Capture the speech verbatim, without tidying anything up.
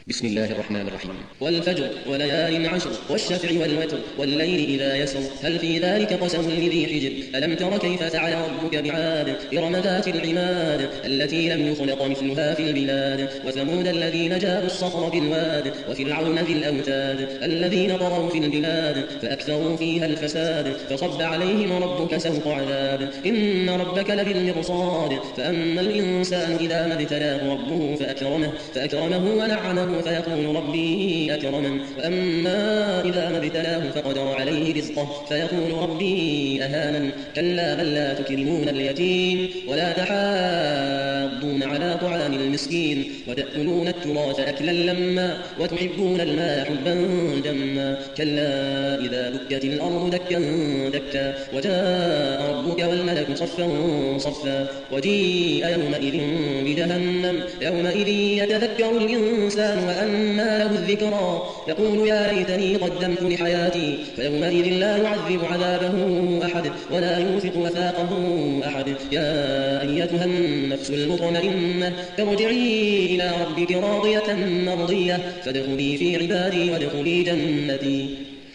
بسم الله الرحمن الرحيم. والفجر وليال عشر والشفع والوتر والليل إذا يسر هل في ذلك قسم لذي حجر ألم تر كيف فعل ربك بعاد إرم ذات العماد التي لم يخلق مثلها في البلاد وثمود الذين جابوا الصخر بالواد وفرعون ذي الأوتاد الذين طغوا في البلاد فأكثروا فيها الفساد فصب عليهم ربك سوط عذاب إن ربك لبالمرصاد فأما الإنسان إذا ما ابتلاه ربه فأكرمه, فأكرمه ونعمه فيقول ربي أكرمن وأما إذا ما ابتلاه فقدر عليه رزقه فيقول ربي أهانن كلا بل لا تكرمون اليتيم ولا تحاضون على طعام المسكين وتأكلون التراث أكلا لما وتحبون المال حبا جما كلا إذا دكت الأرض دكا دكا وجاء ربك والملك صفا صفا وجيء يومئذ بجهنم يومئذ يتذكر الإنسان وأنى له الذكرى يقول يا ليتني قدمت لحياتي فيومئذ لا يعذب عذابه أحد ولا يوثق وثاقه أحد يا أيتها النفس المطمئنة ارجعي إلى ربك راضية مرضية فادخلي في عبادي وادخلي جنتي.